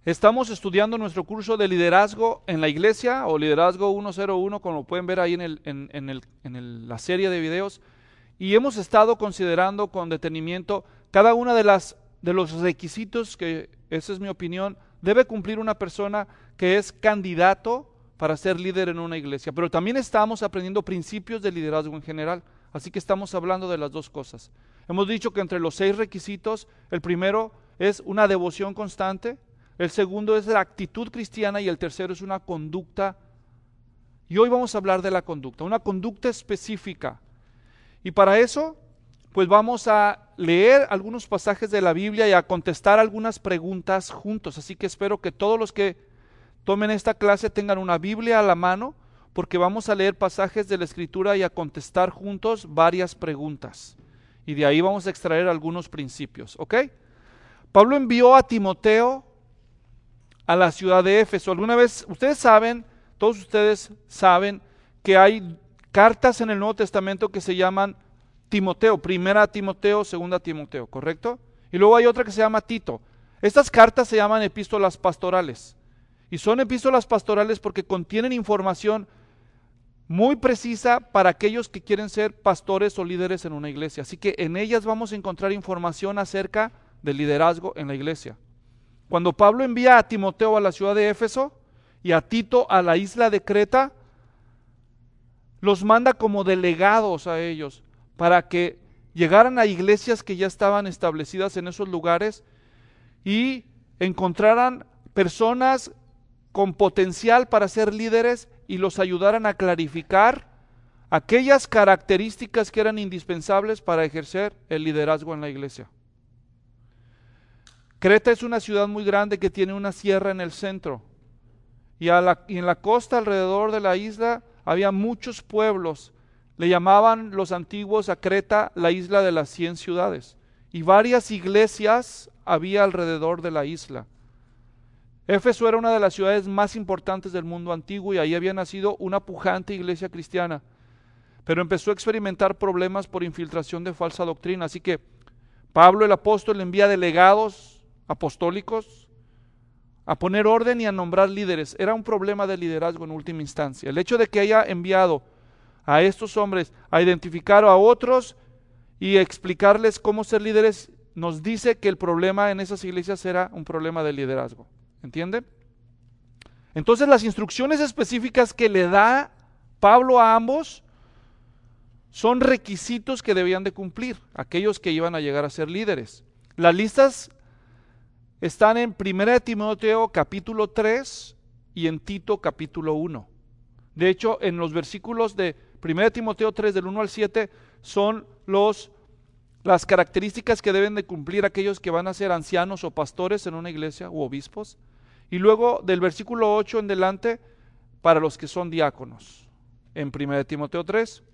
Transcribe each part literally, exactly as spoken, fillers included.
Estamos estudiando nuestro curso de liderazgo en la iglesia o liderazgo ciento uno, como lo pueden ver ahí en, el, en, en, el, en el, la serie de videos, y hemos estado considerando con detenimiento cada una de las de los requisitos que, esa es mi opinión, debe cumplir una persona que es candidato para ser líder en una iglesia. Pero también estamos aprendiendo principios de liderazgo en general, así que estamos hablando de las dos cosas. Hemos dicho que entre los seis requisitos, el primero es una devoción constante, el segundo es la actitud cristiana y el tercero es una conducta. Y hoy vamos a hablar de la conducta, una conducta específica. Y para eso, pues vamos a leer algunos pasajes de la Biblia y a contestar algunas preguntas juntos. Así que espero que todos los que tomen esta clase tengan una Biblia a la mano, porque vamos a leer pasajes de la Escritura y a contestar juntos varias preguntas. Y de ahí vamos a extraer algunos principios, ¿ok? Pablo envió a Timoteo a la ciudad de Éfeso. Alguna vez, ustedes saben, todos ustedes saben que hay cartas en el Nuevo Testamento que se llaman Timoteo, primera Timoteo, segunda Timoteo, ¿correcto? Y luego hay otra que se llama Tito. Estas cartas se llaman epístolas pastorales. Y son epístolas pastorales porque contienen información muy precisa para aquellos que quieren ser pastores o líderes en una iglesia. Así que en ellas vamos a encontrar información acerca del liderazgo en la iglesia. Cuando Pablo envía a Timoteo a la ciudad de Éfeso y a Tito a la isla de Creta, los manda como delegados a ellos para que llegaran a iglesias que ya estaban establecidas en esos lugares y encontraran personas con potencial para ser líderes y los ayudaran a clarificar aquellas características que eran indispensables para ejercer el liderazgo en la iglesia. Creta es una ciudad muy grande que tiene una sierra en el centro y, a la, y en la costa alrededor de la isla había muchos pueblos. Le llamaban los antiguos a Creta la isla de las cien ciudades y varias iglesias había alrededor de la isla. Éfeso era una de las ciudades más importantes del mundo antiguo y ahí había nacido una pujante iglesia cristiana, pero empezó a experimentar problemas por infiltración de falsa doctrina, así que Pablo el apóstol envía delegados apostólicos a poner orden y a nombrar líderes. Era un problema de liderazgo en última instancia. El hecho de que haya enviado a estos hombres a identificar a otros y explicarles cómo ser líderes nos dice que el problema en esas iglesias era un problema de liderazgo. ¿Entienden? Entonces las instrucciones específicas que le da Pablo a ambos son requisitos que debían de cumplir aquellos que iban a llegar a ser líderes. Las listas están en primera Timoteo capítulo tres y en Tito capítulo uno. De hecho, en los versículos de primera Timoteo tres del uno al siete son los, las características que deben de cumplir aquellos que van a ser ancianos o pastores en una iglesia u obispos. Y luego del versículo ocho en delante para los que son diáconos en primera Timoteo tres.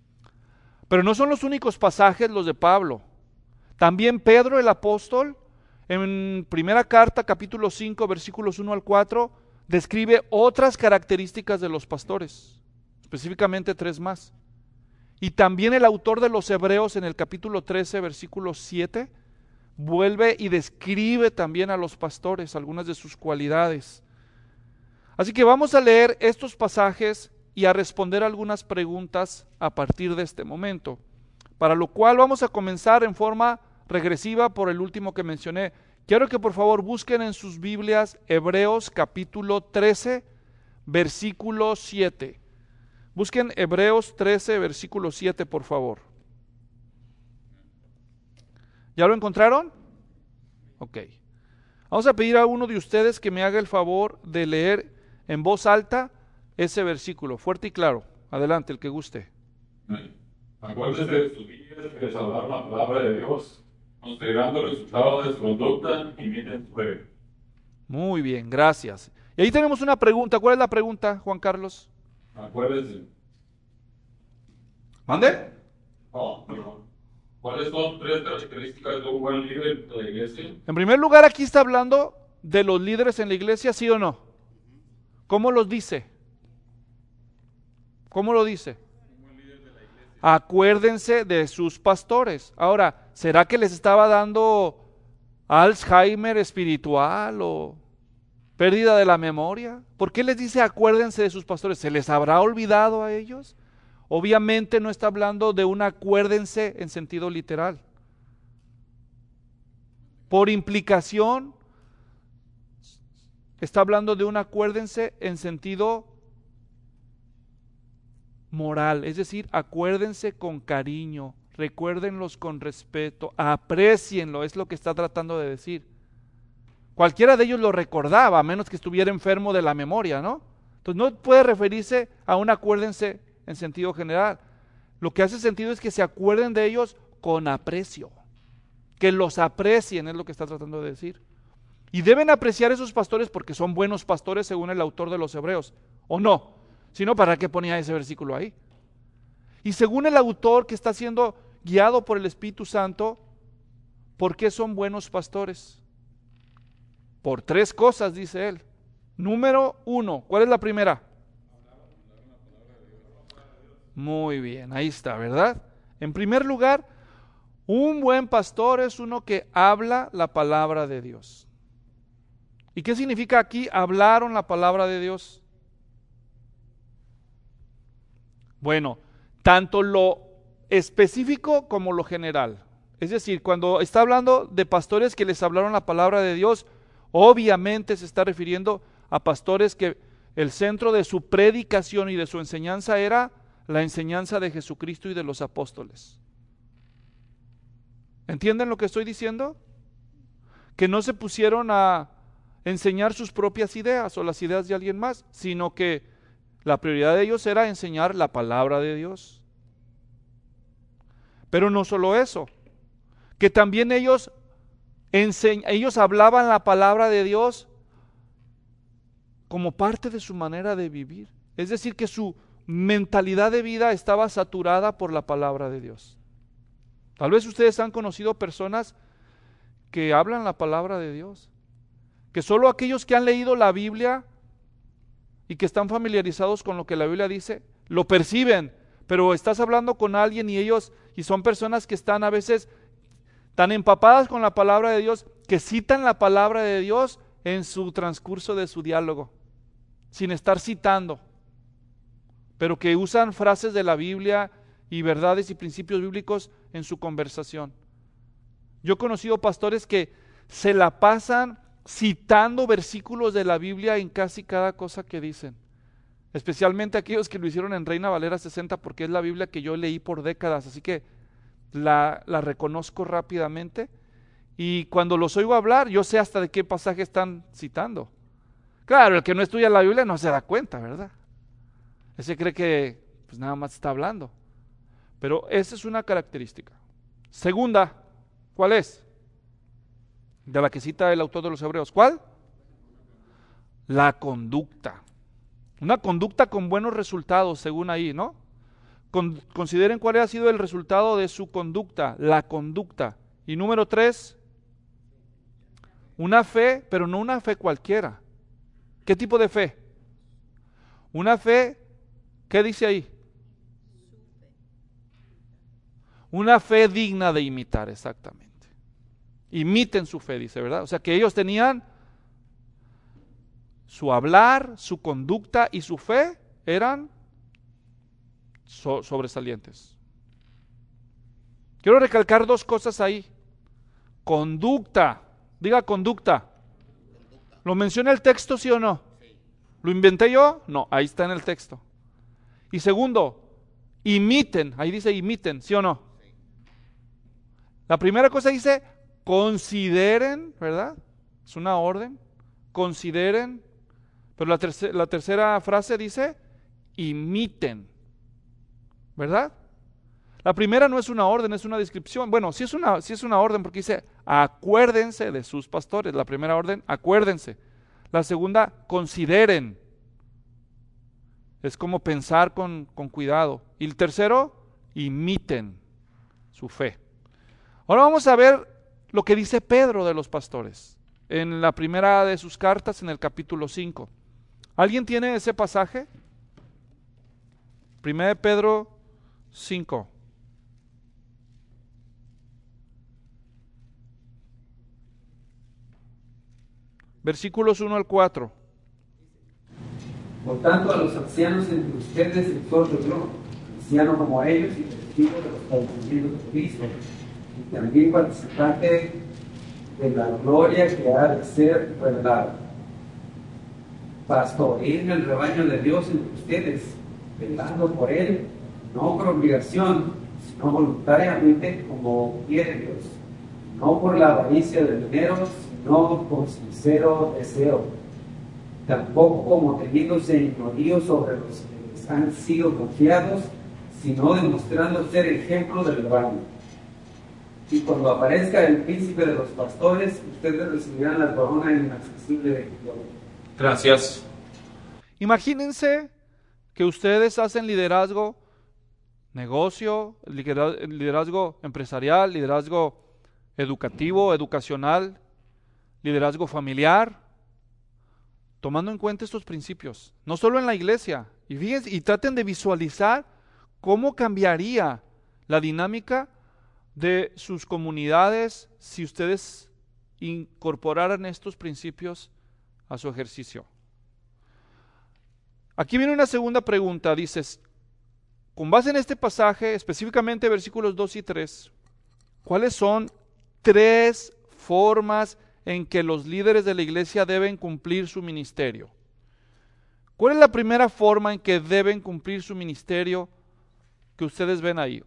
Pero no son los únicos pasajes los de Pablo. También Pedro el apóstol en primera carta, capítulo cinco, versículos uno al cuatro, describe otras características de los pastores, específicamente tres más. Y también el autor de los Hebreos en el capítulo trece, versículo siete, vuelve y describe también a los pastores, algunas de sus cualidades. Así que vamos a leer estos pasajes y a responder algunas preguntas a partir de este momento, para lo cual vamos a comenzar en forma regresiva por el último que mencioné. Quiero que por favor busquen en sus Biblias Hebreos capítulo trece, versículo siete. Busquen Hebreos trece, versículo siete, por favor. ¿Ya lo encontraron? Ok. Vamos a pedir a uno de ustedes que me haga el favor de leer en voz alta ese versículo, fuerte y claro. Adelante, el que guste. Acuérdense de sus vidas que salvaron la palabra de Dios, considerando el resultado de su conducta y miren su fe. Muy bien, gracias. Y ahí tenemos una pregunta. ¿Cuál es la pregunta, Juan Carlos? Acuérdense. ¿Mande? Oh, perdón. ¿Cuáles son tres características de un buen líder de la iglesia? En primer lugar, aquí está hablando de los líderes en la iglesia, ¿sí o no? ¿Cómo los dice? ¿Cómo lo dice? Acuérdense de sus pastores. Ahora, ¿será que les estaba dando Alzheimer espiritual o pérdida de la memoria. ¿Por qué les dice acuérdense de sus pastores? ¿Se les habrá olvidado a ellos? Obviamente no está hablando de un acuérdense en sentido literal. Por implicación, está hablando de un acuérdense en sentido moral, es decir, acuérdense con cariño, recuérdenlos con respeto, aprécienlo, es lo que está tratando de decir. Cualquiera de ellos lo recordaba, a menos que estuviera enfermo de la memoria, ¿no? Entonces no puede referirse a un acuérdense en sentido general. Lo que hace sentido es que se acuerden de ellos con aprecio, que los aprecien, es lo que está tratando de decir. Y deben apreciar esos pastores porque son buenos pastores según el autor de los Hebreos, ¿o no? Si no, ¿para qué ponía ese versículo ahí? Y según el autor que está siendo guiado por el Espíritu Santo, ¿por qué son buenos pastores? Por tres cosas, dice él. Número uno, ¿cuál es la primera? Muy bien, ahí está, ¿verdad? En primer lugar, un buen pastor es uno que habla la palabra de Dios. ¿Y qué significa aquí hablaron la palabra de Dios? Bueno, tanto lo específico como lo general. Es decir, cuando está hablando de pastores que les hablaron la palabra de Dios, obviamente se está refiriendo a pastores que el centro de su predicación y de su enseñanza era la enseñanza de Jesucristo y de los apóstoles. ¿Entienden lo que estoy diciendo? Que no se pusieron a enseñar sus propias ideas o las ideas de alguien más, sino que la prioridad de ellos era enseñar la palabra de Dios. Pero no solo eso, que también ellos, enseñ- ellos hablaban la palabra de Dios como parte de su manera de vivir. Es decir, que su mentalidad de vida estaba saturada por la palabra de Dios. Tal vez ustedes han conocido personas que hablan la palabra de Dios, que solo aquellos que han leído la Biblia y que están familiarizados con lo que la Biblia dice, lo perciben, pero estás hablando con alguien y ellos, y son personas que están a veces tan empapadas con la palabra de Dios, que citan la palabra de Dios en su transcurso de su diálogo, sin estar citando, pero que usan frases de la Biblia y verdades y principios bíblicos en su conversación. Yo he conocido pastores que se la pasan citando versículos de la Biblia en casi cada cosa que dicen, especialmente aquellos que lo hicieron en Reina Valera sesenta, porque es la Biblia que yo leí por décadas, así que la, la reconozco rápidamente, y cuando los oigo hablar, yo sé hasta de qué pasaje están citando. Claro, el que no estudia la Biblia no se da cuenta, ¿verdad? Ese cree que pues nada más está hablando, pero esa es una característica. Segunda, ¿cuál es? De la que cita el autor de los Hebreos. ¿Cuál? La conducta. Una conducta con buenos resultados, según ahí, ¿no? Con, consideren cuál ha sido el resultado de su conducta, la conducta. Y número tres, una fe, pero no una fe cualquiera. ¿Qué tipo de fe? Una fe, ¿qué dice ahí? Una fe digna de imitar, exactamente. Imiten su fe, dice, ¿verdad? O sea que ellos tenían su hablar, su conducta y su fe eran so- sobresalientes. Quiero recalcar dos cosas ahí. Conducta, diga conducta. ¿Lo menciona el texto, sí o no? ¿Lo inventé yo? No, ahí está en el texto. Y segundo, imiten, ahí dice imiten, ¿sí o no? La primera cosa dice consideren, ¿verdad? Es una orden, consideren, pero la, terce- la tercera frase dice imiten, ¿verdad? La primera no es una orden, es una descripción. Bueno, sí es una, sí es una orden porque dice acuérdense de sus pastores. La primera orden, acuérdense. La segunda, consideren. Es como pensar con, con cuidado. Y el tercero, imiten su fe. Ahora vamos a ver lo que dice Pedro de los pastores en la primera de sus cartas, en el capítulo cinco. ¿Alguien tiene ese pasaje? Primera de Pedro cinco. versículos uno al cuatro. Por tanto, a los ancianos entre ustedes exhorto yo, anciano como ellos y testigo de los padecimientos de Cristo, y también participante de la gloria que ha de ser revelada. Pastoreen el rebaño de Dios entre ustedes, velando por él, no por obligación, sino voluntariamente como quiere Dios, no por la avaricia del dinero, sino con sincero deseo, tampoco como teniendo señorío sobre los que les han sido confiados, sino demostrando ser ejemplo del rebaño. Y cuando aparezca el príncipe de los pastores, ustedes recibirán la corona inaccesible de Dios. Gracias. Imagínense que ustedes hacen liderazgo, negocio, liderazgo empresarial, liderazgo educativo, educacional, liderazgo familiar, tomando en cuenta estos principios, no solo en la iglesia. Y fíjense, y traten de visualizar cómo cambiaría la dinámica de sus comunidades si ustedes incorporaran estos principios a su ejercicio. Aquí viene una segunda pregunta, dices, con base en este pasaje, específicamente versículos dos y tres, ¿cuáles son tres formas en que los líderes de la iglesia deben cumplir su ministerio? ¿Cuál es la primera forma en que deben cumplir su ministerio que ustedes ven ahí?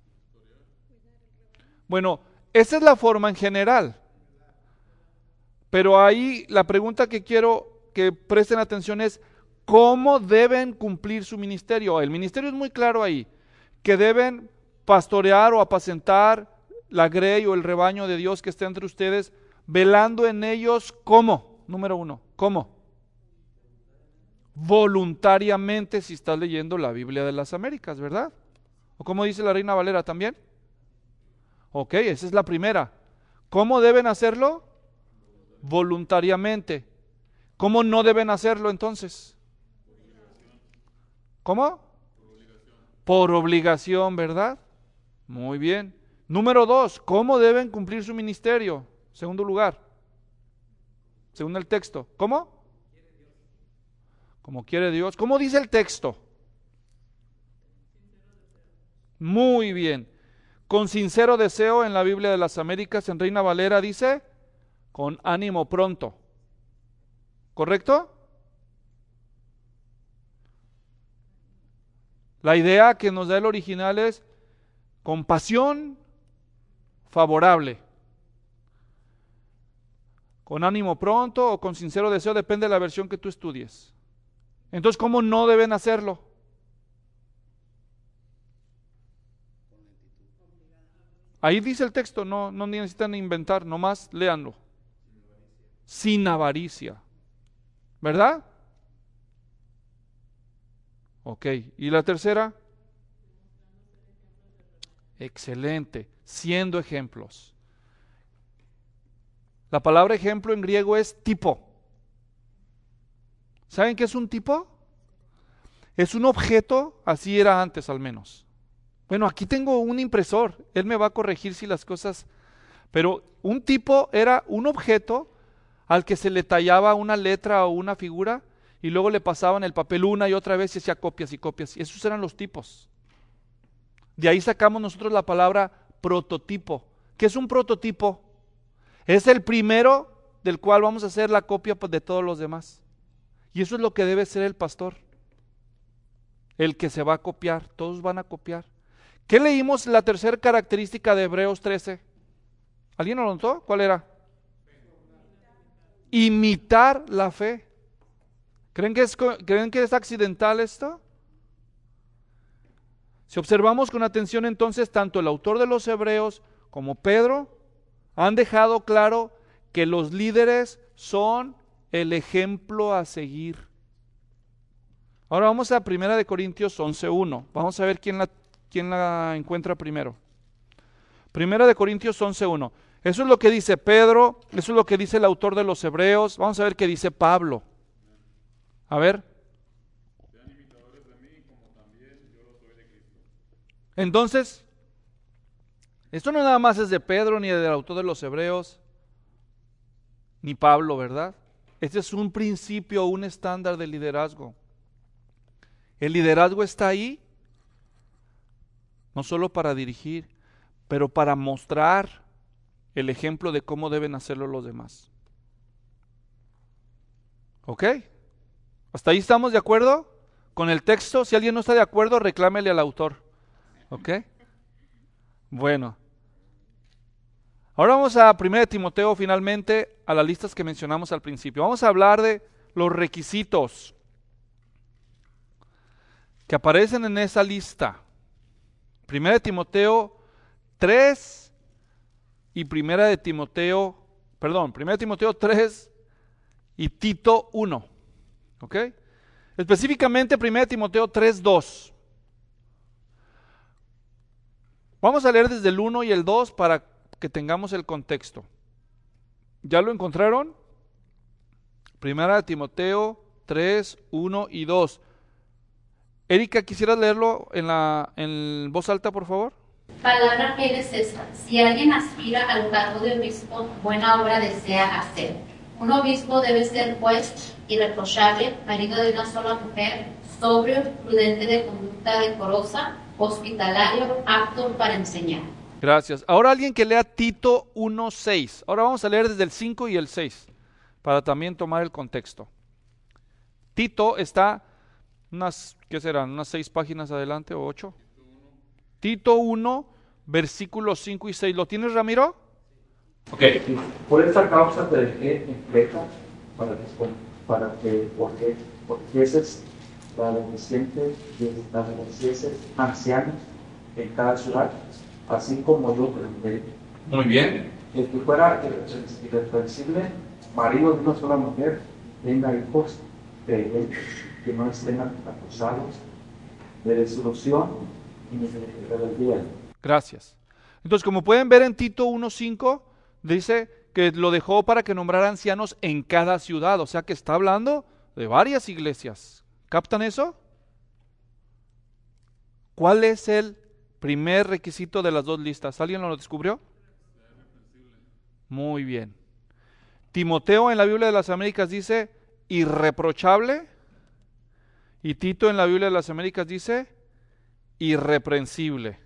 Bueno, esa es la forma en general, pero ahí la pregunta que quiero que presten atención es, ¿cómo deben cumplir su ministerio? El ministerio es muy claro ahí, que deben pastorear o apacentar la grey o el rebaño de Dios que está entre ustedes, velando en ellos, ¿cómo? Número uno, ¿cómo? Voluntariamente, si estás leyendo la Biblia de las Américas, ¿verdad? ¿O cómo dice la Reina Valera también? Ok, esa es la primera. ¿Cómo deben hacerlo? Voluntariamente. ¿Cómo no deben hacerlo entonces? ¿Cómo? Por obligación. Por obligación, ¿verdad? Muy bien. Número dos, ¿cómo deben cumplir su ministerio? Segundo lugar, según el texto. ¿Cómo? Como quiere Dios. ¿Cómo dice el texto? Muy bien. Con sincero deseo, en la Biblia de las Américas, en Reina Valera dice, con ánimo pronto. ¿Correcto? La idea que nos da el original es con pasión favorable. Con ánimo pronto o con sincero deseo, depende de la versión que tú estudies. Entonces, ¿cómo no deben hacerlo? Ahí dice el texto, no, no necesitan inventar, nomás léanlo. Sin avaricia. ¿Verdad? Ok, ¿y la tercera? Excelente, siendo ejemplos. La palabra ejemplo en griego es tipo. ¿Saben qué es un tipo? Es un objeto, así era antes al menos. Bueno, aquí tengo un impresor, él me va a corregir si las cosas... Pero un tipo era un objeto al que se le tallaba una letra o una figura y luego le pasaban el papel una y otra vez y hacía copias y copias. Y esos eran los tipos. De ahí sacamos nosotros la palabra prototipo. ¿Qué es un prototipo? Es el primero del cual vamos a hacer la copia de todos los demás. Y eso es lo que debe ser el pastor. El que se va a copiar, todos van a copiar. ¿Qué leímos la tercera característica de Hebreos trece? ¿Alguien lo notó? ¿Cuál era? Imitar la fe. ¿Creen que es, ¿creen que es accidental esto? Si observamos con atención entonces, tanto el autor de los Hebreos como Pedro han dejado claro que los líderes son el ejemplo a seguir. Ahora vamos a primera de Corintios once uno. Vamos a ver quién la, quién la encuentra primero. Primera de Corintios once uno. Eso es lo que dice Pedro, eso es lo que dice el autor de los Hebreos. Vamos a ver qué dice Pablo. A ver. Sean imitadores de mí como también yo lo soy de Cristo. Entonces, esto no nada más es de Pedro, ni del autor de los Hebreos, ni Pablo, ¿verdad? Este es un principio, un estándar de liderazgo. El liderazgo está ahí, no solo para dirigir, pero para mostrar el ejemplo de cómo deben hacerlo los demás. ¿Ok? ¿Hasta ahí estamos de acuerdo con el texto? Si alguien no está de acuerdo, reclámele al autor. ¿Ok? Bueno. Ahora vamos a primera de Timoteo, finalmente, a las listas que mencionamos al principio. Vamos a hablar de los requisitos que aparecen en esa lista. primera de Timoteo tres y primera de Timoteo, perdón, primera de Timoteo tres y Tito uno. ¿Ok? Específicamente primera de Timoteo tres, dos. Vamos a leer desde el uno y el dos para que tengamos el contexto. ¿Ya lo encontraron? Primera de Timoteo tres, uno y dos. Erika, ¿quisieras leerlo en, la, en voz alta, por favor? Palabra fiel es esta: si alguien aspira al cargo de obispo, buena obra desea hacer. Un obispo debe ser, pues, irreprochable, marido de una sola mujer, sobrio, prudente de conducta decorosa, hospitalario, apto para enseñar. Gracias. Ahora alguien que lea Tito uno, seis. Ahora vamos a leer desde el cinco y el seis, para también tomar el contexto. Tito está unas, ¿qué serán? Unas seis páginas adelante o ocho. Tito uno, versículos cinco y seis. ¿Lo tienes, Ramiro? Ok. Por esta causa te dejé en Creta para que, para que porque, porque es la adolescente y las adolescentes ancianos en cada ciudad, así como yo te dejé. Muy bien. El que fuera irreprensible, marido de una sola mujer, tenga hijos de él, que no estén acusados de desilusión y de rebeldía. Gracias. Entonces, como pueden ver en Tito uno, cinco, dice que lo dejó para que nombrara ancianos en cada ciudad, o sea que está hablando de varias iglesias. ¿Captan eso? ¿Cuál es el primer requisito de las dos listas? ¿Alguien lo descubrió? Muy bien. Timoteo en la Biblia de las Américas dice irreprochable, y Tito en la Biblia de las Américas dice irreprensible.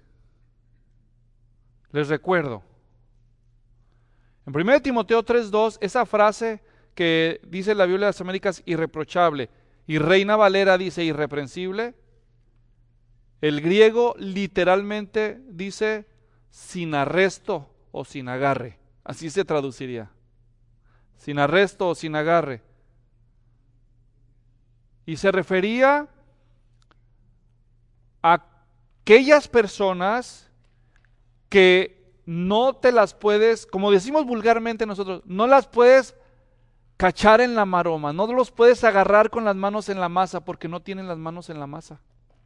Les recuerdo, en primera de Timoteo tres, dos, esa frase que dice la Biblia de las Américas irreprochable y Reina Valera dice irreprensible, el griego literalmente dice sin arresto o sin agarre, así se traduciría, sin arresto o sin agarre. Y se refería a aquellas personas que no te las puedes, como decimos vulgarmente nosotros, no las puedes cachar en la maroma, no los puedes agarrar con las manos en la masa porque no tienen las manos en la masa.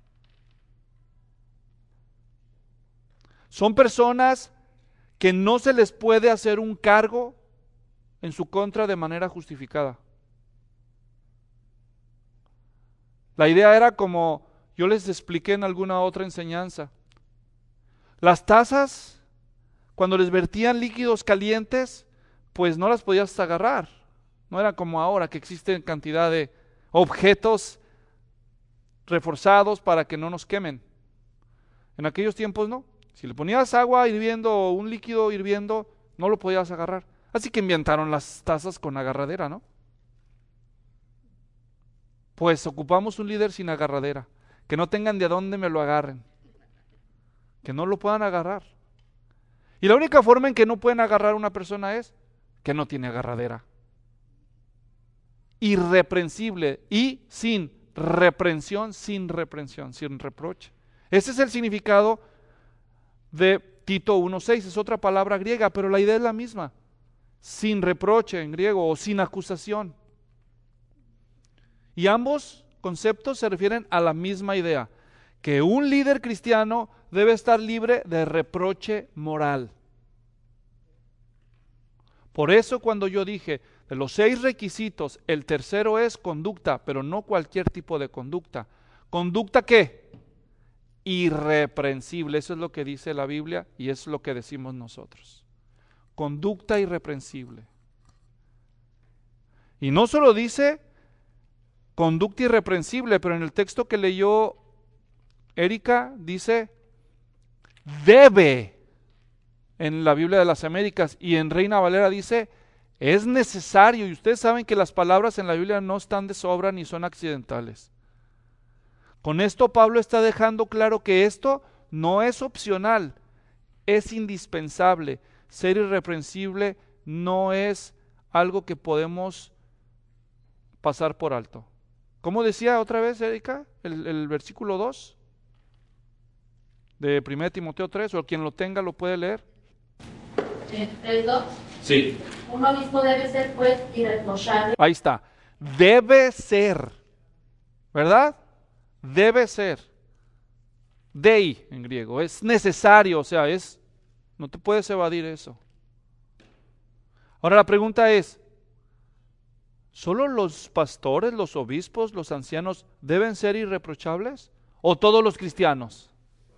Son personas que no se les puede hacer un cargo en su contra de manera justificada. La idea era como yo les expliqué en alguna otra enseñanza. Las tazas, cuando les vertían líquidos calientes, pues no las podías agarrar. No era como ahora que existen cantidad de objetos reforzados para que no nos quemen. En aquellos tiempos no. Si le ponías agua hirviendo o un líquido hirviendo, no lo podías agarrar. Así que inventaron las tazas con agarradera, ¿no? Pues ocupamos un líder sin agarradera, que no tengan de dónde me lo agarren, que no lo puedan agarrar. Y la única forma en que no pueden agarrar a una persona es que no tiene agarradera. Irreprensible y sin reprensión, sin reprensión, sin reproche. Ese es el significado de Tito uno seis, es otra palabra griega, pero la idea es la misma. Sin reproche en griego o sin acusación. Y ambos conceptos se refieren a la misma idea, que un líder cristiano debe estar libre de reproche moral. Por eso cuando yo dije, de los seis requisitos, el tercero es conducta, pero no cualquier tipo de conducta. ¿Conducta qué? Irreprensible, eso es lo que dice la Biblia y es lo que decimos nosotros. Conducta irreprensible. Y no solo dice conducta irreprensible, pero en el texto que leyó Erika dice debe en la Biblia de las Américas, y en Reina Valera dice es necesario. Y ustedes saben que las palabras en la Biblia no están de sobra ni son accidentales. Con esto Pablo está dejando claro que esto no es opcional, es indispensable. Ser irreprensible no es algo que podemos pasar por alto. ¿Cómo decía otra vez, Erika? El, el versículo dos de primera Timoteo tres, o quien lo tenga lo puede leer. ¿tres dos? Sí. Un obispo debe ser pues irreprochable. Ahí está. Debe ser, ¿verdad? Debe ser. Dei en griego, es necesario, o sea, es, no te puedes evadir eso. Ahora la pregunta es, ¿solo los pastores, los obispos, los ancianos deben ser irreprochables? ¿O todos los cristianos?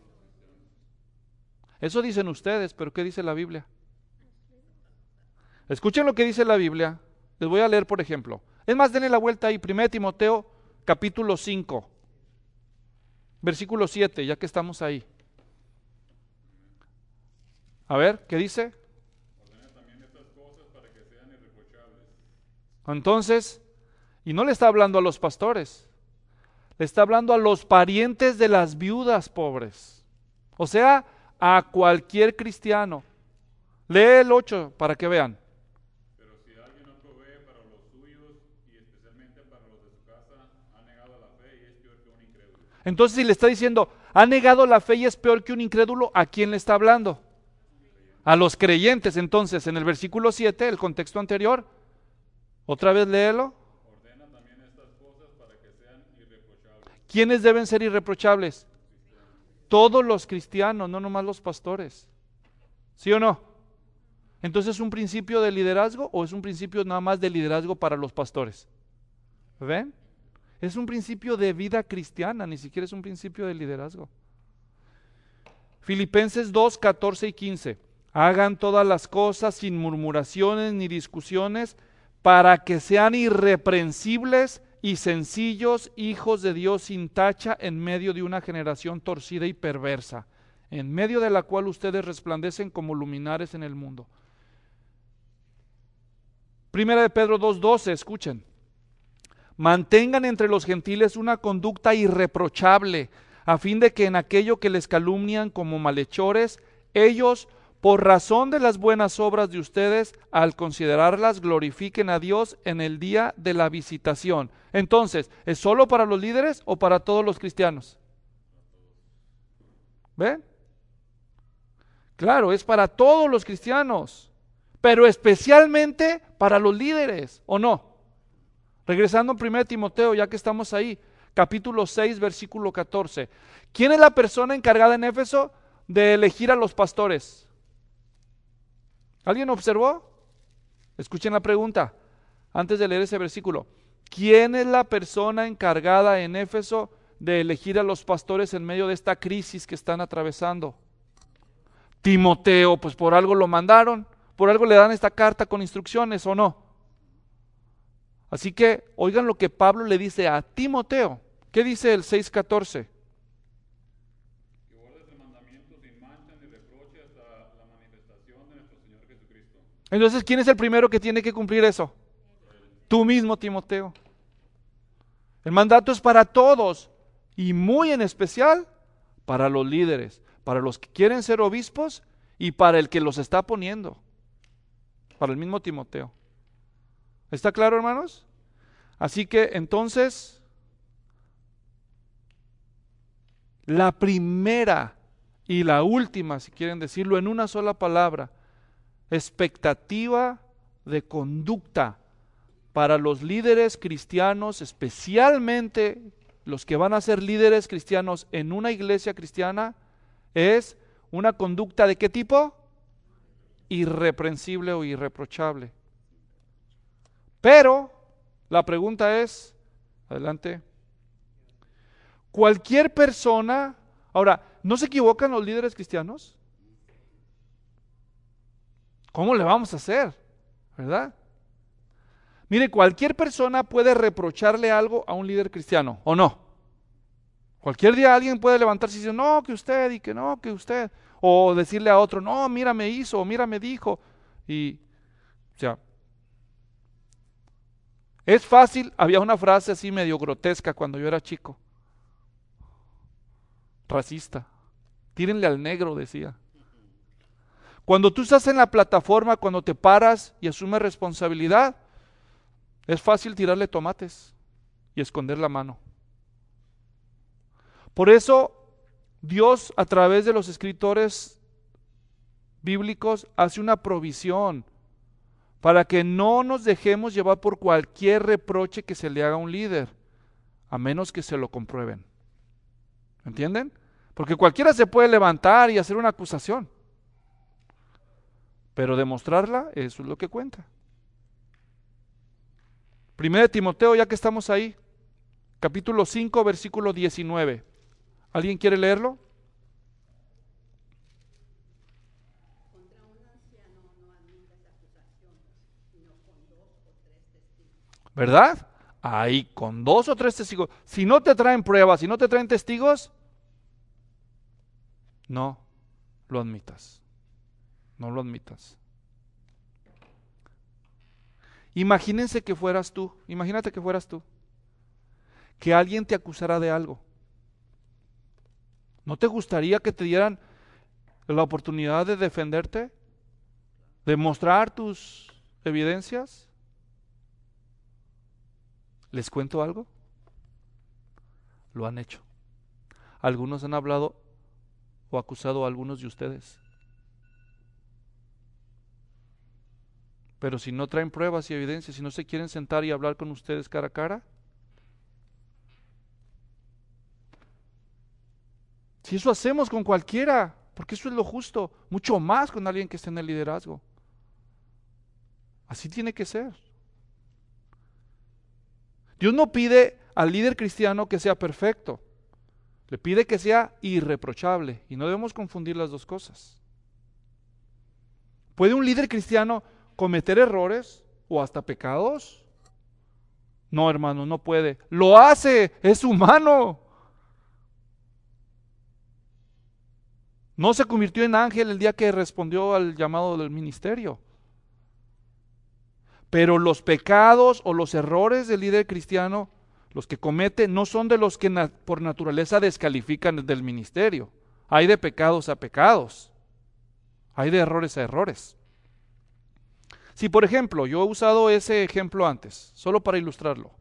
Eso dicen ustedes, pero ¿qué dice la Biblia? Escuchen lo que dice la Biblia. Les voy a leer, por ejemplo. Es más, denle la vuelta ahí, primera Timoteo, capítulo cinco, versículo siete, ya que estamos ahí. A ver, ¿qué dice? Entonces, y no le está hablando a los pastores, le está hablando a los parientes de las viudas pobres, o sea, a cualquier cristiano. Lee el ocho para que vean. Pero si alguien no provee para los suyos y especialmente para los de su casa, ha negado la fe y es peor que un incrédulo. Entonces, si le está diciendo, ha negado la fe y es peor que un incrédulo, ¿a quién le está hablando? A los creyentes. Entonces, en el versículo siete, el contexto anterior, otra vez léelo. Ordena también estas cosas para que sean irreprochables. ¿Quiénes deben ser irreprochables? Todos los cristianos, no nomás los pastores. ¿Sí o no? Entonces, ¿es un principio de liderazgo o es un principio nada más de liderazgo para los pastores? ¿Ven? Es un principio de vida cristiana, ni siquiera es un principio de liderazgo. Filipenses dos, catorce y quince. Hagan todas las cosas sin murmuraciones ni discusiones, para que sean irreprensibles y sencillos, hijos de Dios sin tacha en medio de una generación torcida y perversa, en medio de la cual ustedes resplandecen como luminares en el mundo. Primera de Pedro dos, doce, escuchen. Mantengan entre los gentiles una conducta irreprochable, a fin de que en aquello que les calumnian como malhechores, ellos, por razón de las buenas obras de ustedes, al considerarlas, glorifiquen a Dios en el día de la visitación. Entonces, ¿es solo para los líderes o para todos los cristianos? ¿Ven? Claro, es para todos los cristianos, pero especialmente para los líderes, ¿o no? Regresando a primera Timoteo, ya que estamos ahí, capítulo seis, versículo catorce. ¿Quién es la persona encargada en Éfeso de elegir a los pastores? ¿Alguien observó? Escuchen la pregunta antes de leer ese versículo. ¿Quién es la persona encargada en Éfeso de elegir a los pastores en medio de esta crisis que están atravesando? Timoteo, pues por algo lo mandaron, por algo le dan esta carta con instrucciones, ¿o no? Así que oigan lo que Pablo le dice a Timoteo. ¿Qué dice el seis catorce? Que guardes el mandamiento sin mancha ni reproche hasta la manifestación de nuestro Señor Jesucristo. Entonces, ¿quién es el primero que tiene que cumplir eso? Tú mismo, Timoteo. El mandato es para todos y muy en especial para los líderes, para los que quieren ser obispos y para el que los está poniendo, para el mismo Timoteo. ¿Está claro, hermanos? Así que entonces, la primera y la última, si quieren decirlo en una sola palabra, expectativa de conducta para los líderes cristianos, especialmente los que van a ser líderes cristianos en una iglesia cristiana, es una conducta ¿de qué tipo? Irreprensible o irreprochable. Pero la pregunta es, adelante, cualquier persona, ahora, ¿no se equivocan los líderes cristianos? ¿Cómo le vamos a hacer? ¿Verdad? Mire, cualquier persona puede reprocharle algo a un líder cristiano, ¿o no? Cualquier día alguien puede levantarse y decir, no, que usted, y que no, que usted. O decirle a otro, no, mira me hizo, mira me dijo. Y, o sea, es fácil, había una frase así medio grotesca cuando yo era chico. Racista. Tírenle al negro, decía. Cuando tú estás en la plataforma, cuando te paras y asumes responsabilidad, es fácil tirarle tomates y esconder la mano. Por eso, Dios a través de los escritores bíblicos hace una provisión para que no nos dejemos llevar por cualquier reproche que se le haga a un líder, a menos que se lo comprueben. ¿Entienden? Porque cualquiera se puede levantar y hacer una acusación, pero demostrarla, eso es lo que cuenta. Primera de Timoteo, ya que estamos ahí, capítulo cinco, versículo diecinueve. ¿Alguien quiere leerlo? Contra un anciano no admitas acusaciones, sino con dos o tres testigos. ¿Verdad? Ahí, con dos o tres testigos. Si no te traen pruebas, si no te traen testigos, no lo admitas. No lo admitas. Imagínense que fueras tú, imagínate que fueras tú, que alguien te acusara de algo. ¿No te gustaría que te dieran la oportunidad de defenderte? ¿De mostrar tus evidencias? ¿Les cuento algo? Lo han hecho. Algunos han hablado o acusado a algunos de ustedes. Pero si no traen pruebas y evidencias, si no se quieren sentar y hablar con ustedes cara a cara, si eso hacemos con cualquiera, porque eso es lo justo, mucho más con alguien que esté en el liderazgo. Así tiene que ser. Dios no pide al líder cristiano que sea perfecto, le pide que sea irreprochable, y no debemos confundir las dos cosas. ¿Puede un líder cristiano cometer errores o hasta pecados? No, hermano, no puede. Lo hace, es humano. No se convirtió en ángel el día que respondió al llamado del ministerio. Pero los pecados o los errores del líder cristiano, los que comete, no son de los que na- por naturaleza descalifican del ministerio. Hay de pecados a pecados. Hay de errores a errores. Si, por ejemplo, yo he usado ese ejemplo antes, solo para ilustrarlo.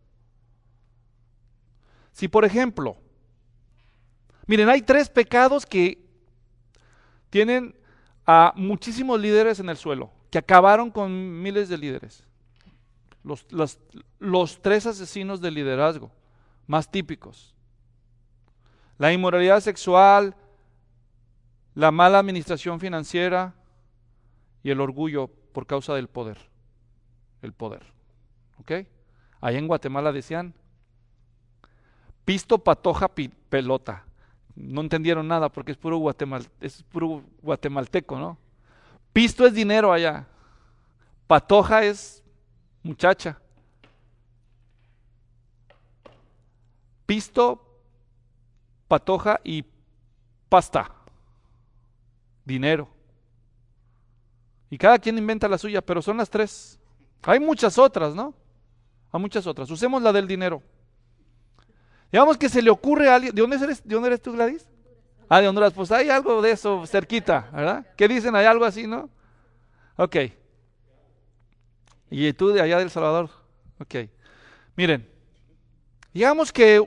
Si, por ejemplo, miren, hay tres pecados que tienen a muchísimos líderes en el suelo, que acabaron con miles de líderes. Los, los, los tres asesinos del liderazgo más típicos: la inmoralidad sexual, la mala administración financiera y el orgullo por causa del poder. El poder. ¿Ok? Allá en Guatemala decían pisto, patoja, pi, pelota. No entendieron nada porque es puro, guatemal, es puro guatemalteco, ¿no? Pisto es dinero allá. Patoja es muchacha. Pisto, patoja y pasta. Dinero. Y cada quien inventa la suya, pero son las tres. Hay muchas otras, ¿no? Hay muchas otras. Usemos la del dinero. Digamos que se le ocurre a alguien. ¿De dónde eres, de dónde eres tú, Gladys? Ah, de Honduras. Pues hay algo de eso cerquita, ¿verdad? ¿Qué dicen? ¿Hay algo así, no? Ok. ¿Y tú de allá del Salvador? Ok. Miren, digamos que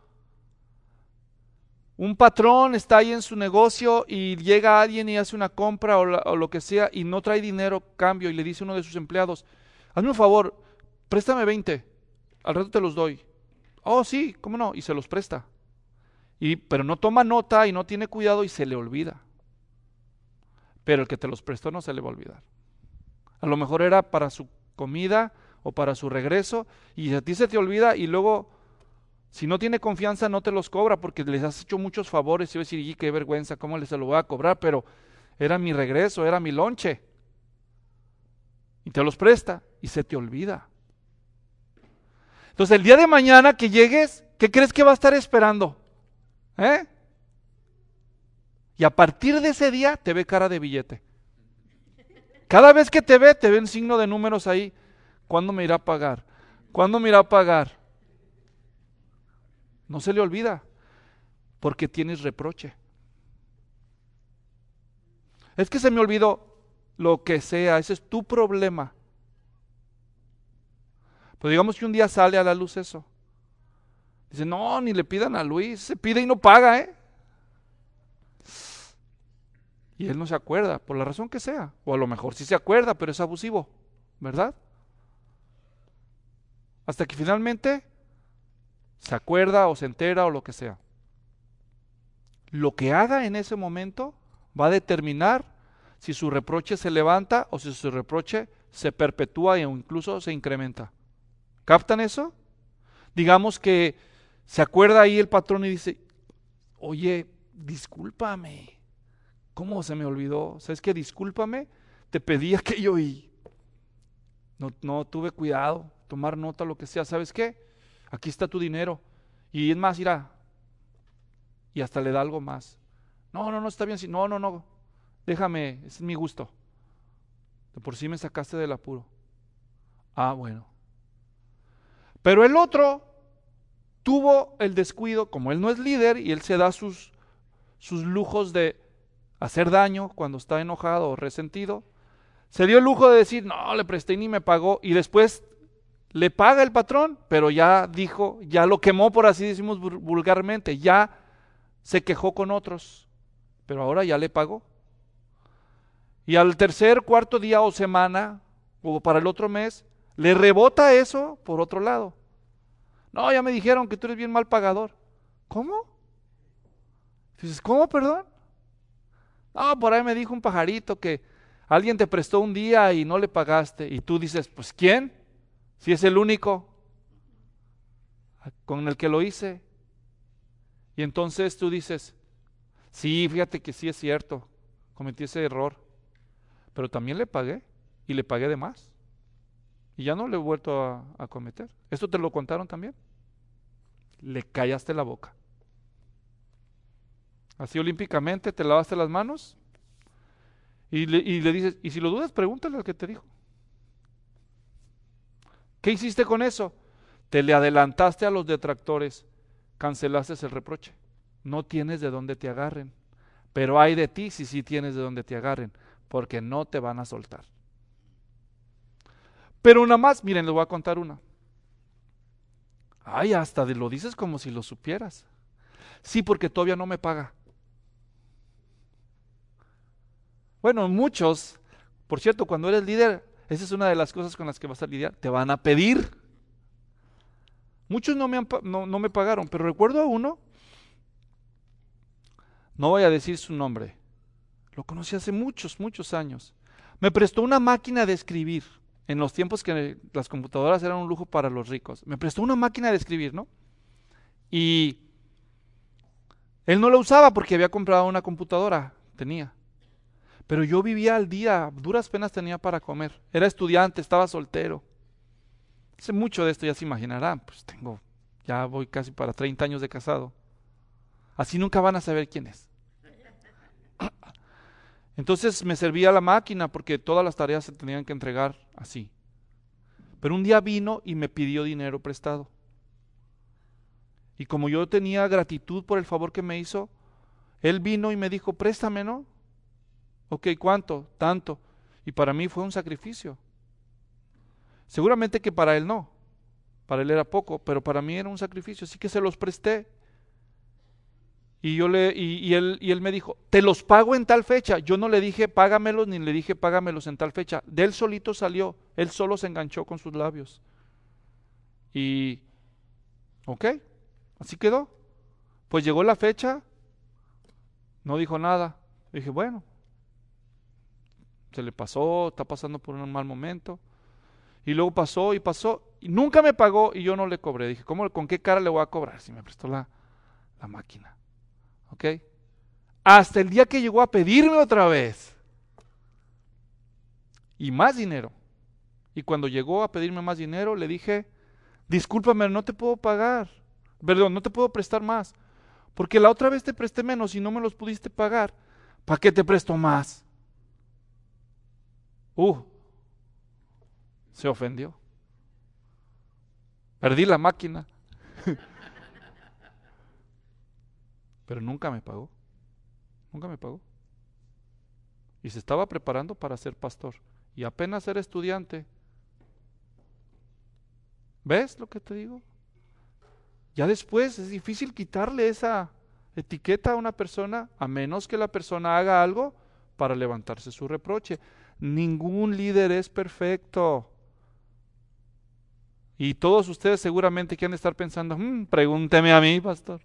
un patrón está ahí en su negocio y llega alguien y hace una compra o, la, o lo que sea y no trae dinero cambio y le dice a uno de sus empleados, hazme un favor, préstame veinte, al rato te los doy. Oh, sí, ¿cómo no? Y se los presta. Y, pero no toma nota y no tiene cuidado y se le olvida. Pero el que te los prestó no se le va a olvidar. A lo mejor era para su comida o para su regreso y a ti se te olvida y luego, si no tiene confianza, no te los cobra porque les has hecho muchos favores y va a decir, y qué vergüenza, ¿cómo les se lo voy a cobrar? Pero era mi regreso, era mi lonche. Y te los presta y se te olvida. Entonces el día de mañana que llegues, ¿qué crees que va a estar esperando? ¿Eh? Y a partir de ese día te ve cara de billete. Cada vez que te ve, te ve un signo de números ahí. ¿Cuándo me irá a pagar? ¿Cuándo me irá a pagar? No se le olvida, porque tienes reproche. Es que se me olvidó. Lo que sea, ese es tu problema. Pero digamos que un día sale a la luz eso. Dice, no, ni le pidan a Luis, se pide y no paga, ¿eh? Y él no se acuerda, por la razón que sea. O a lo mejor sí se acuerda, pero es abusivo, ¿verdad? Hasta que finalmente se acuerda o se entera o lo que sea. Lo que haga en ese momento va a determinar si su reproche se levanta o si su reproche se perpetúa o incluso se incrementa. ¿Captan eso? Digamos que se acuerda ahí el patrón y dice, oye, discúlpame. ¿Cómo se me olvidó? ¿Sabes qué? Discúlpame, te pedí aquello y no, no tuve cuidado, tomar nota, lo que sea. ¿Sabes qué? Aquí está tu dinero. Y es más, irá. Y hasta le da algo más. No, no, no, está bien. No, no, no. Déjame, es mi gusto. De por sí me sacaste del apuro. Ah, bueno. Pero el otro tuvo el descuido, como él no es líder y él se da sus, sus lujos de hacer daño cuando está enojado o resentido, se dio el lujo de decir, no, le presté y ni me pagó, y después le paga el patrón, pero ya dijo, ya lo quemó, por así decimos vulgarmente, ya se quejó con otros, pero ahora ya le pagó. Y al tercer, cuarto día o semana, o para el otro mes, le rebota eso por otro lado. No, ya me dijeron que tú eres bien mal pagador. ¿Cómo? Dices, ¿cómo, perdón? No, por ahí me dijo un pajarito que alguien te prestó un día y no le pagaste. Y tú dices, pues ¿quién? Si es el único con el que lo hice. Y entonces tú dices, sí, fíjate que sí es cierto, cometí ese error, pero también le pagué y le pagué de más. Y ya no lo he vuelto a, a cometer. ¿Esto te lo contaron también? Le callaste la boca. Así olímpicamente te lavaste las manos y le, y le dices, y si lo dudas, pregúntale al que te dijo. ¿Qué hiciste con eso? Te le adelantaste a los detractores, cancelaste el reproche. No tienes de dónde te agarren, pero hay de ti si sí tienes de dónde te agarren, porque no te van a soltar. Pero una más, miren, les voy a contar una. Ay, hasta de lo dices como si lo supieras. Sí, porque todavía no me paga. Bueno, muchos, por cierto, cuando eres líder, esa es una de las cosas con las que vas a lidiar, te van a pedir. Muchos no me, han, no, no me pagaron, pero recuerdo a uno, no voy a decir su nombre, lo conocí hace muchos, muchos años. Me prestó una máquina de escribir, en los tiempos que las computadoras eran un lujo para los ricos. Me prestó una máquina de escribir, ¿no? Y él no la usaba porque había comprado una computadora, tenía. Pero yo vivía al día, duras penas tenía para comer. Era estudiante, estaba soltero. Hace mucho de esto, ya se imaginarán, pues tengo, ya voy casi para treinta años de casado. Así nunca van a saber quién es. Entonces me servía la máquina porque todas las tareas se tenían que entregar así. Pero un día vino y me pidió dinero prestado. Y como yo tenía gratitud por el favor que me hizo, él vino y me dijo, préstame, ¿no? Ok, ¿cuánto? Tanto. Y para mí fue un sacrificio. Seguramente que para él no. Para él era poco, pero para mí era un sacrificio. Así que se los presté. Y yo le, y, y él, y él me dijo, te los pago en tal fecha. Yo no le dije págamelos, ni le dije págamelos en tal fecha. De él solito salió, él solo se enganchó con sus labios. Y, ok, así quedó. Pues llegó la fecha, no dijo nada. Dije, bueno, se le pasó, está pasando por un mal momento. Y luego pasó y pasó, y nunca me pagó y yo no le cobré. Dije, ¿cómo, con qué cara le voy a cobrar si me prestó la, la máquina? ¿Ok? Hasta el día que llegó a pedirme otra vez. Y más dinero. Y cuando llegó a pedirme más dinero, le dije, discúlpame, no te puedo pagar, perdón, no te puedo prestar más, porque la otra vez te presté menos y no me los pudiste pagar, ¿para qué te presto más? Uh, se ofendió. Perdí la máquina. Pero nunca me pagó. Nunca me pagó. Y se estaba preparando para ser pastor. Y apenas era estudiante. ¿Ves lo que te digo? Ya después es difícil quitarle esa etiqueta a una persona, a menos que la persona haga algo para levantarse su reproche. Ningún líder es perfecto. Y todos ustedes seguramente que han de estar pensando, mmm, pregúnteme a mí, pastor.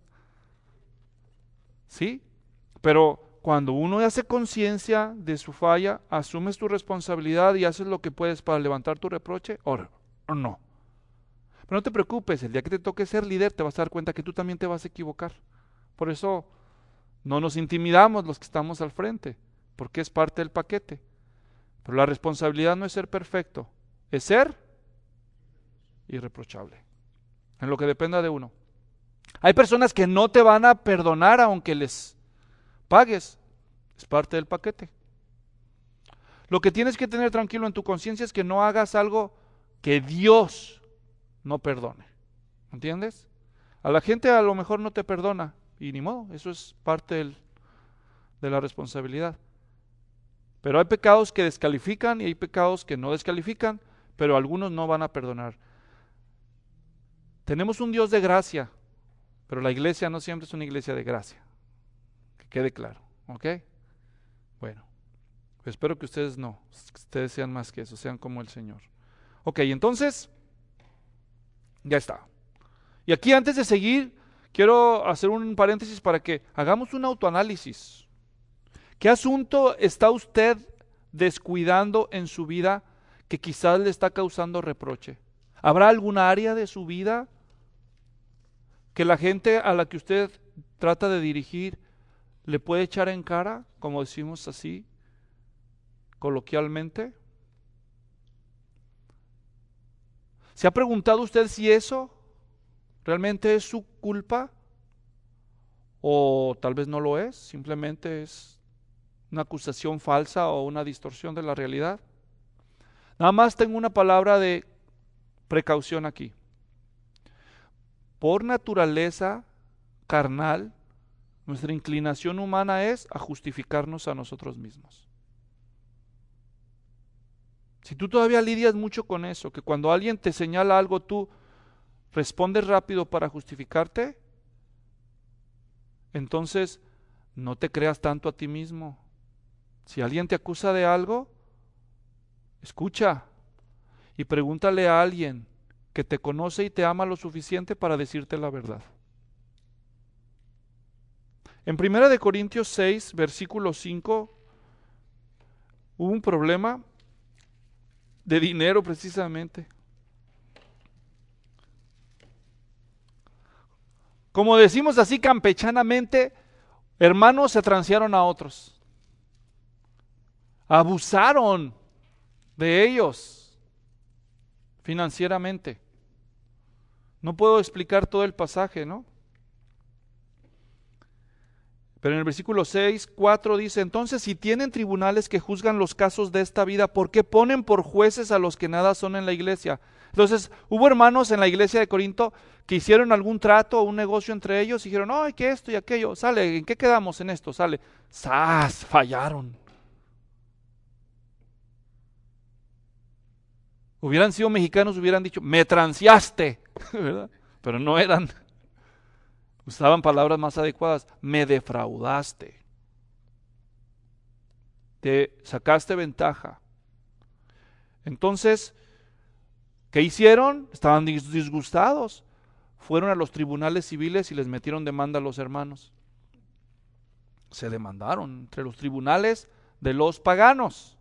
Sí, pero cuando uno hace conciencia de su falla, asumes tu responsabilidad y haces lo que puedes para levantar tu reproche, o no. Pero no te preocupes, el día que te toque ser líder te vas a dar cuenta que tú también te vas a equivocar. Por eso no nos intimidamos los que estamos al frente, porque es parte del paquete. Pero la responsabilidad no es ser perfecto, es ser irreprochable, en lo que dependa de uno. Hay personas que no te van a perdonar aunque les pagues, es parte del paquete. Lo que tienes que tener tranquilo en tu conciencia es que no hagas algo que Dios no perdone, ¿entiendes? A la gente a lo mejor no te perdona y ni modo, eso es parte del, de la responsabilidad. Pero hay pecados que descalifican y hay pecados que no descalifican, pero algunos no van a perdonar. Tenemos un Dios de gracia, pero la iglesia no siempre es una iglesia de gracia. Que quede claro, ¿ok? Bueno, pues espero que ustedes no, que ustedes sean más que eso, sean como el Señor. Ok, entonces, ya está. Y aquí antes de seguir, quiero hacer un paréntesis para que hagamos un autoanálisis. ¿Qué asunto está usted descuidando en su vida que quizás le está causando reproche? ¿Habrá alguna área de su vida que la gente a la que usted trata de dirigir le puede echar en cara, como decimos así, coloquialmente? ¿Se ha preguntado usted si eso realmente es su culpa? ¿O tal vez no lo es? Simplemente es una acusación falsa o una distorsión de la realidad. Nada más tengo una palabra de precaución aquí. Por naturaleza carnal, nuestra inclinación humana es a justificarnos a nosotros mismos. Si tú todavía lidias mucho con eso, que cuando alguien te señala algo tú respondes rápido para justificarte, entonces no te creas tanto a ti mismo. Si alguien te acusa de algo, escucha y pregúntale a alguien que te conoce y te ama lo suficiente para decirte la verdad. En primera de Corintios seis, versículo cinco, hubo un problema de dinero precisamente. Como decimos así campechanamente, hermanos se transearon a otros. Abusaron de ellos financieramente. No puedo explicar todo el pasaje, ¿no? Pero en el versículo seis, cuatro dice, entonces si tienen tribunales que juzgan los casos de esta vida, ¿por qué ponen por jueces a los que nada son en la iglesia? Entonces, hubo hermanos en la iglesia de Corinto que hicieron algún trato o un negocio entre ellos y dijeron, ay, que esto y aquello, sale, ¿en qué quedamos en esto? Sale, ¡zas! Fallaron. Hubieran sido mexicanos, hubieran dicho, me transeaste, ¿verdad? Pero no eran, usaban palabras más adecuadas, me defraudaste, te sacaste ventaja. Entonces, ¿qué hicieron? Estaban disgustados, fueron a los tribunales civiles y les metieron demanda a los hermanos. Se demandaron entre los tribunales de los paganos.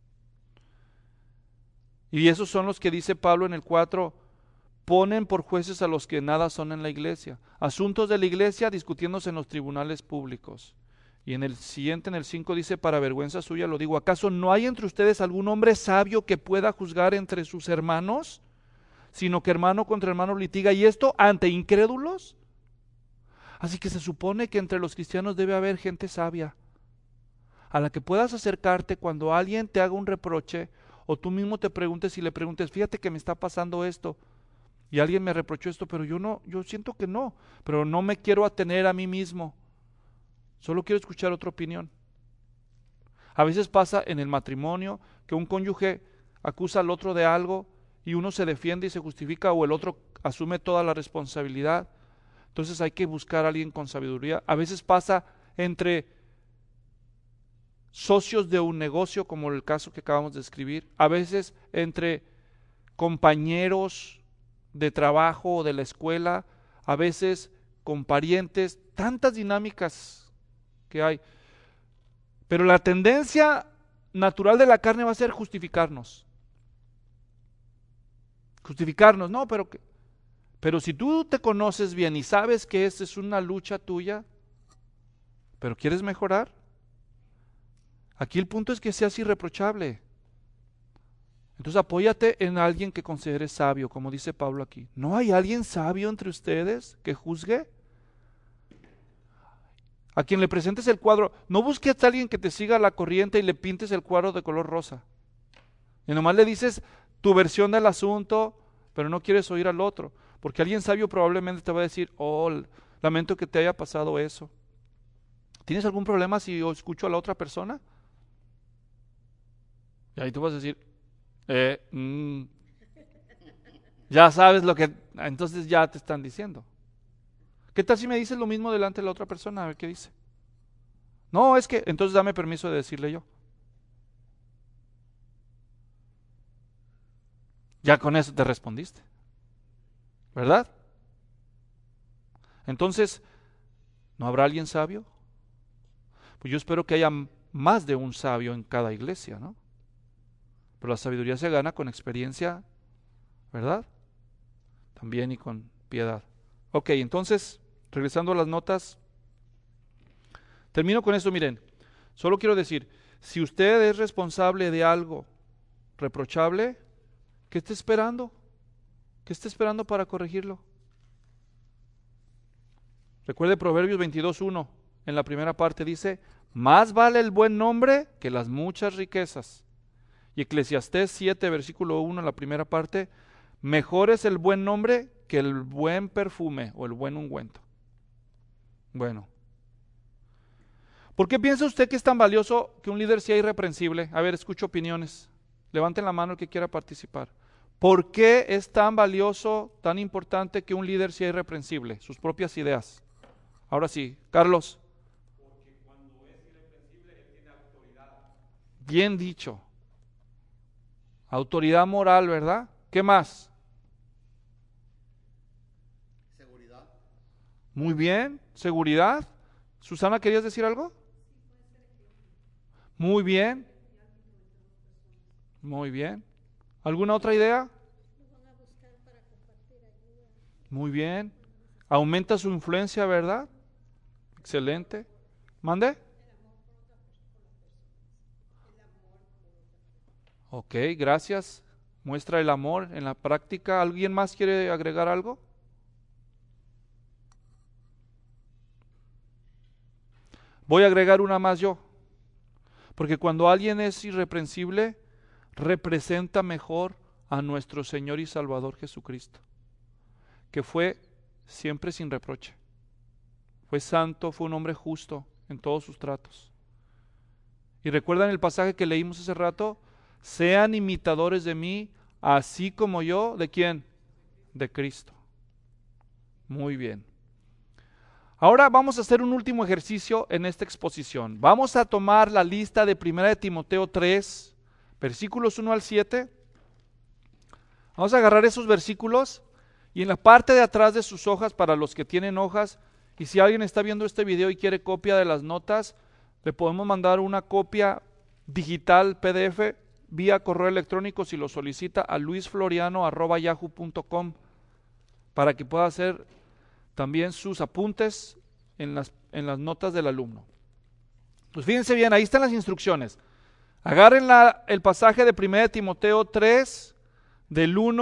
Y esos son los que dice Pablo en el cuatro, ponen por jueces a los que nada son en la iglesia. Asuntos de la iglesia discutiéndose en los tribunales públicos. Y en el siguiente, en el cinco, dice, para vergüenza suya lo digo, ¿acaso no hay entre ustedes algún hombre sabio que pueda juzgar entre sus hermanos? sino que hermano contra hermano litiga, y esto ante incrédulos. Así que se supone que entre los cristianos debe haber gente sabia, a la que puedas acercarte cuando alguien te haga un reproche, o tú mismo te preguntes y le preguntes, fíjate que me está pasando esto, y alguien me reprochó esto, pero yo no, yo siento que no, pero no me quiero atener a mí mismo, solo quiero escuchar otra opinión. A veces pasa en el matrimonio que un cónyuge acusa al otro de algo y uno se defiende y se justifica, o el otro asume toda la responsabilidad. Entonces hay que buscar a alguien con sabiduría. A veces pasa entre socios de un negocio, como el caso que acabamos de escribir, a veces entre compañeros de trabajo o de la escuela, a veces con parientes, tantas dinámicas que hay. Pero la tendencia natural de la carne va a ser justificarnos. Justificarnos, no, pero que, pero si tú te conoces bien y sabes que esta es una lucha tuya, pero quieres mejorar, aquí el punto es que seas irreprochable. Entonces apóyate en alguien que consideres sabio, como dice Pablo aquí. ¿No hay alguien sabio entre ustedes que juzgue? A quien le presentes el cuadro, no busques a alguien que te siga la corriente y le pintes el cuadro de color rosa. Y nomás le dices tu versión del asunto, pero no quieres oír al otro. Porque alguien sabio probablemente te va a decir, oh, lamento que te haya pasado eso. ¿Tienes algún problema si yo escucho a la otra persona? Y ahí tú vas a decir, eh, mm, ya sabes lo que, entonces ya te están diciendo. ¿Qué tal si me dices lo mismo delante de la otra persona? A ver qué dice. No, es que, entonces dame permiso de decirle yo. Ya con eso te respondiste, ¿verdad? Entonces, ¿no habrá alguien sabio? Pues yo espero que haya más de un sabio en cada iglesia, ¿no? Pero la sabiduría se gana con experiencia, ¿verdad? También y con piedad. Ok, entonces, regresando a las notas, termino con esto, miren, solo quiero decir, si usted es responsable de algo reprochable, ¿qué está esperando? ¿Qué está esperando para corregirlo? Recuerde Proverbios veintidós uno, en la primera parte dice, más vale el buen nombre que las muchas riquezas. Y Eclesiastés siete, versículo uno, en la primera parte, mejor es el buen nombre que el buen perfume o el buen ungüento. Bueno, ¿por qué piensa usted que es tan valioso que un líder sea irreprensible? A ver, escucho opiniones. Levanten la mano el que quiera participar. ¿Por qué es tan valioso, tan importante que un líder sea irreprensible? Sus propias ideas. Ahora sí, Carlos. Porque cuando es irreprensible, él tiene autoridad. Bien dicho. Autoridad moral, ¿verdad? ¿Qué más? Seguridad. Muy bien, seguridad. Susana, ¿querías decir algo? Muy bien. Muy bien. ¿Alguna otra idea? Muy bien. Aumenta su influencia, ¿verdad? Excelente. ¿Mande? Ok, gracias. Muestra el amor en la práctica. ¿Alguien más quiere agregar algo? Voy a agregar una más yo. Porque cuando alguien es irreprensible, representa mejor a nuestro Señor y Salvador Jesucristo, que fue siempre sin reproche. Fue santo, fue un hombre justo en todos sus tratos. Y recuerdan el pasaje que leímos hace rato, sean imitadores de mí, así como yo, ¿de quién? De Cristo. Muy bien. Ahora vamos a hacer un último ejercicio en esta exposición. Vamos a tomar la lista de primera de Timoteo tres, versículos uno al siete. Vamos a agarrar esos versículos y en la parte de atrás de sus hojas, para los que tienen hojas, y si alguien está viendo este video y quiere copia de las notas, le podemos mandar una copia digital P D F vía correo electrónico si lo solicita a luis floriano arroba yahoo punto com para que pueda hacer también sus apuntes en las, en las notas del alumno. Pues fíjense bien, ahí están las instrucciones. Agarren la, el pasaje de primera de Timoteo tres, del uno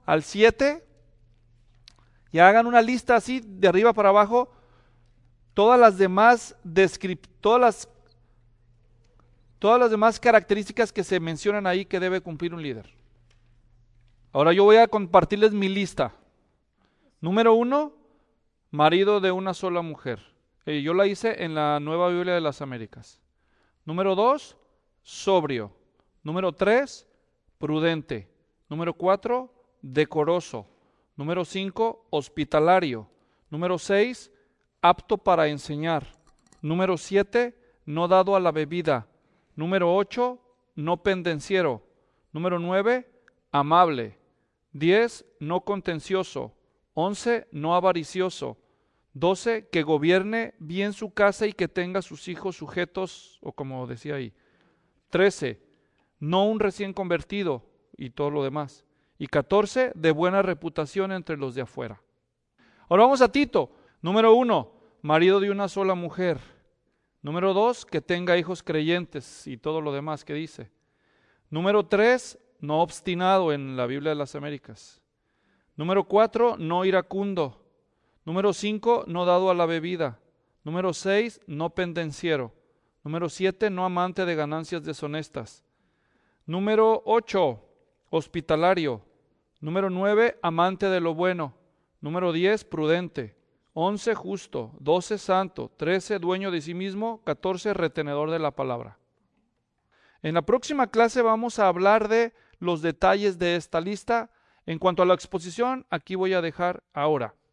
al siete y hagan una lista así de arriba para abajo, todas las demás descrip- todas las todas las demás características que se mencionan ahí que debe cumplir un líder. Ahora yo voy a compartirles mi lista. Número uno, marido de una sola mujer. Eh, yo la hice en la Nueva Biblia de las Américas. Número dos, sobrio. Número tres, prudente. Número cuatro, decoroso. Número cinco, hospitalario. Número seis, apto para enseñar. Número siete, no dado a la bebida. Número ocho, no pendenciero. Número nueve, amable. diez, no contencioso. once, no avaricioso. doce, que gobierne bien su casa y que tenga sus hijos sujetos, o como decía ahí. trece, no un recién convertido y todo lo demás. Y catorce, de buena reputación entre los de afuera. Ahora vamos a Tito. Número uno, marido de una sola mujer. Número dos, que tenga hijos creyentes y todo lo demás que dice. Número tres, no obstinado en la Biblia de las Américas. Número cuatro, no iracundo. Número cinco, no dado a la bebida. Número seis, no pendenciero. Número siete, no amante de ganancias deshonestas. Número ocho, hospitalario. Número nueve, amante de lo bueno. Número diez, prudente. once, justo. doce, santo. trece, dueño de sí mismo. catorce, retenedor de la palabra. En la próxima clase vamos a hablar de los detalles de esta lista. En cuanto a la exposición, aquí voy a dejar ahora.